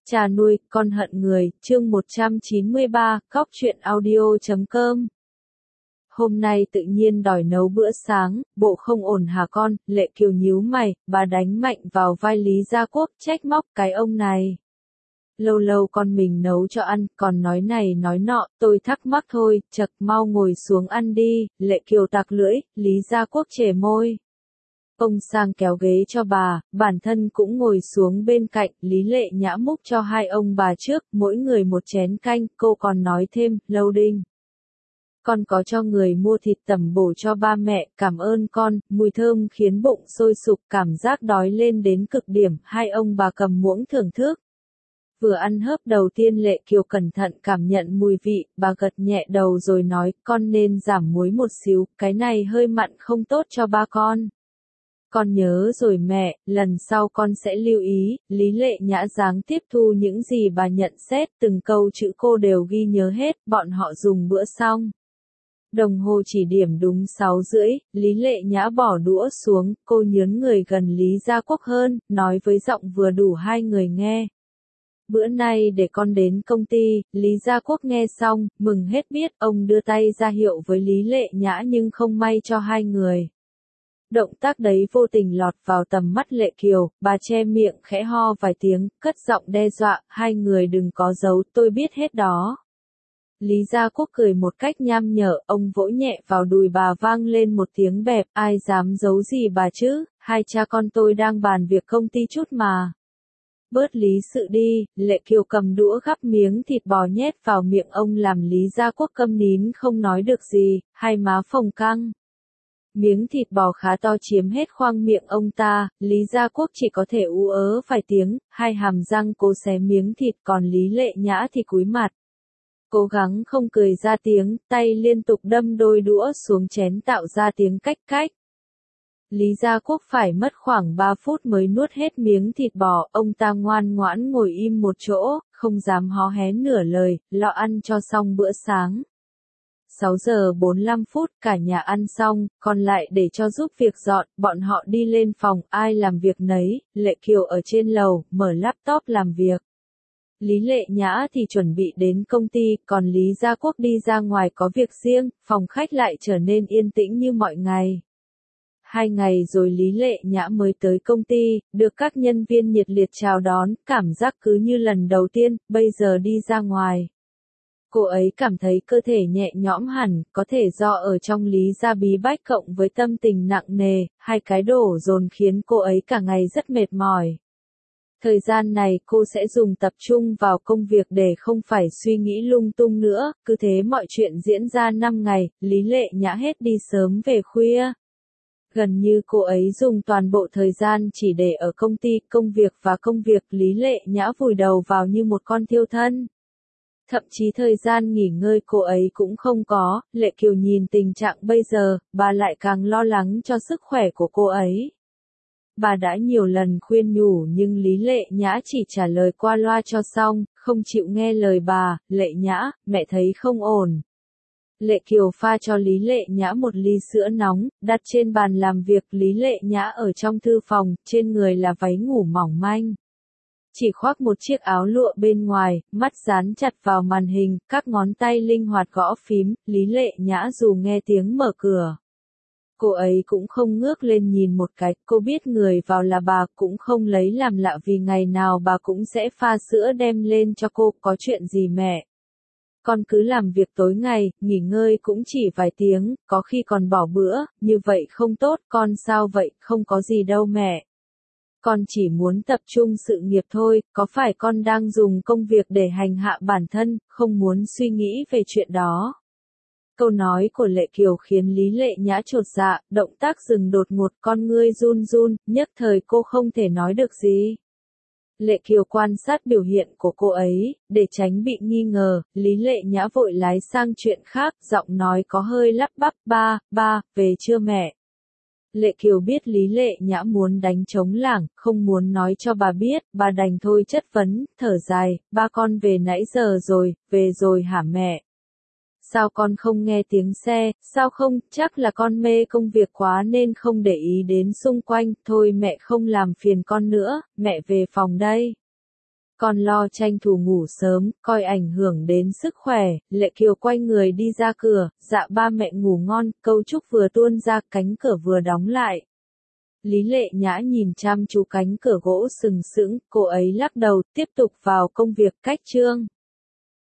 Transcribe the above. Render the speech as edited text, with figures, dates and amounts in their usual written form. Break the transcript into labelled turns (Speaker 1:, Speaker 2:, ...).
Speaker 1: Cha nuôi, con hận người, chương 193, Cóc truyện audio.com. Hôm nay tự nhiên đòi nấu bữa sáng, bộ không ổn hả con? Lệ Kiều nhíu mày, bà đánh mạnh vào vai Lý Gia Quốc, trách móc cái ông này. Lâu lâu con mình nấu cho ăn, còn nói này nói nọ, tôi thắc mắc thôi, chậc mau ngồi xuống ăn đi. Lệ Kiều tặc lưỡi, Lý Gia Quốc chề môi. Ông sang kéo ghế cho bà, bản thân cũng ngồi xuống bên cạnh, Lý Lệ Nhã múc cho hai ông bà trước, mỗi người một chén canh, cô còn nói thêm, Lâu Đinh. Con có cho người mua thịt tẩm bổ cho ba mẹ, cảm ơn con, mùi thơm khiến bụng sôi sục, cảm giác đói lên đến cực điểm, hai ông bà cầm muỗng thưởng thức. Vừa ăn hớp đầu tiên Lệ Kiều cẩn thận cảm nhận mùi vị, bà gật nhẹ đầu rồi nói, con nên giảm muối một xíu, cái này hơi mặn không tốt cho ba con. Con nhớ rồi mẹ, lần sau con sẽ lưu ý. Lý Lệ Nhã dáng tiếp thu những gì bà nhận xét, từng câu chữ cô đều ghi nhớ hết, bọn họ dùng bữa xong. Đồng hồ chỉ điểm đúng 6:30, Lý Lệ Nhã bỏ đũa xuống, cô nhớn người gần Lý Gia Quốc hơn, nói với giọng vừa đủ hai người nghe. Bữa nay để con đến công ty. Lý Gia Quốc nghe xong, mừng hết biết, ông đưa tay ra hiệu với Lý Lệ Nhã nhưng không may cho hai người. Động tác đấy vô tình lọt vào tầm mắt Lệ Kiều, bà che miệng khẽ ho vài tiếng, cất giọng đe dọa, hai người đừng có giấu, tôi biết hết đó. Lý Gia Quốc cười một cách nham nhở, ông vỗ nhẹ vào đùi bà vang lên một tiếng bẹp, ai dám giấu gì bà chứ, hai cha con tôi đang bàn việc công ty chút mà. Bớt lý sự đi. Lệ Kiều cầm đũa gắp miếng thịt bò nhét vào miệng ông làm Lý Gia Quốc câm nín không nói được gì, hai má phồng căng. Miếng thịt bò khá to chiếm hết khoang miệng ông ta, Lý Gia Quốc chỉ có thể ú ớ vài tiếng, hai hàm răng cố xé miếng thịt còn Lý Lệ Nhã thì cúi mặt. Cố gắng không cười ra tiếng, tay liên tục đâm đôi đũa xuống chén tạo ra tiếng cách cách. Lý Gia Quốc phải mất khoảng 3 phút mới nuốt hết miếng thịt bò, ông ta ngoan ngoãn ngồi im một chỗ, không dám hó hé nửa lời, lo ăn cho xong bữa sáng. 6:45, cả nhà ăn xong, còn lại để cho giúp việc dọn, bọn họ đi lên phòng, ai làm việc nấy, Lệ Kiều ở trên lầu, mở laptop làm việc. Lý Lệ Nhã thì chuẩn bị đến công ty, còn Lý Gia Quốc đi ra ngoài có việc riêng, phòng khách lại trở nên yên tĩnh như mọi ngày. 2 ngày rồi Lý Lệ Nhã mới tới công ty, được các nhân viên nhiệt liệt chào đón, cảm giác cứ như lần đầu tiên, bây giờ đi ra ngoài. Cô ấy cảm thấy cơ thể nhẹ nhõm hẳn, có thể do ở trong Lý gia bí bách cộng với tâm tình nặng nề, hai cái đổ dồn khiến cô ấy cả ngày rất mệt mỏi. Thời gian này cô sẽ dùng tập trung vào công việc để không phải suy nghĩ lung tung nữa, cứ thế mọi chuyện diễn ra 5 ngày, Lý Lệ Nhã hết đi sớm về khuya. Gần như cô ấy dùng toàn bộ thời gian chỉ để ở công ty, công việc, Lý Lệ Nhã vùi đầu vào như một con thiêu thân. Thậm chí thời gian nghỉ ngơi cô ấy cũng không có. Lệ Kiều nhìn tình trạng bây giờ, bà lại càng lo lắng cho sức khỏe của cô ấy. Bà đã nhiều lần khuyên nhủ nhưng Lý Lệ Nhã chỉ trả lời qua loa cho xong, không chịu nghe lời bà. Lệ Nhã, mẹ thấy không ổn. Lệ Kiều pha cho Lý Lệ Nhã một ly sữa nóng, đặt trên bàn làm việc. Lý Lệ Nhã ở trong thư phòng, trên người là váy ngủ mỏng manh. Chỉ khoác một chiếc áo lụa bên ngoài, mắt dán chặt vào màn hình, các ngón tay linh hoạt gõ phím. Lý Lệ Nhã dù nghe tiếng mở cửa, cô ấy cũng không ngước lên nhìn một cái, cô biết người vào là bà, cũng không lấy làm lạ vì ngày nào bà cũng sẽ pha sữa đem lên cho cô. Có chuyện gì mẹ? Con cứ làm việc tối ngày, nghỉ ngơi cũng chỉ vài tiếng, có khi còn bỏ bữa, như vậy không tốt. Con sao vậy? Không có gì đâu mẹ. Con chỉ muốn tập trung sự nghiệp thôi, có phải con đang dùng công việc để hành hạ bản thân, không muốn suy nghĩ về chuyện đó. Câu nói của Lệ Kiều khiến Lý Lệ Nhã chột dạ, động tác dừng đột ngột, con ngươi run run, nhất thời cô không thể nói được gì. Lệ Kiều quan sát biểu hiện của cô ấy, để tránh bị nghi ngờ, Lý Lệ Nhã vội lái sang chuyện khác, giọng nói có hơi lắp bắp, ba, về chưa mẹ? Lệ Kiều biết Lý Lệ Nhã muốn đánh trống lảng, không muốn nói cho bà biết, bà đành thôi chất vấn, thở dài, ba con về nãy giờ rồi, về rồi hả mẹ? Sao con không nghe tiếng xe, sao không, chắc là con mê công việc quá nên không để ý đến xung quanh, thôi mẹ không làm phiền con nữa, mẹ về phòng đây. Còn lo tranh thủ ngủ sớm, coi ảnh hưởng đến sức khỏe, Lệ Kiều quay người đi ra cửa, dạ ba mẹ ngủ ngon, câu chúc vừa tuôn ra, cánh cửa vừa đóng lại. Lý Lệ Nhã nhìn chăm chú cánh cửa gỗ sừng sững, cô ấy lắc đầu, tiếp tục vào công việc. Cách chương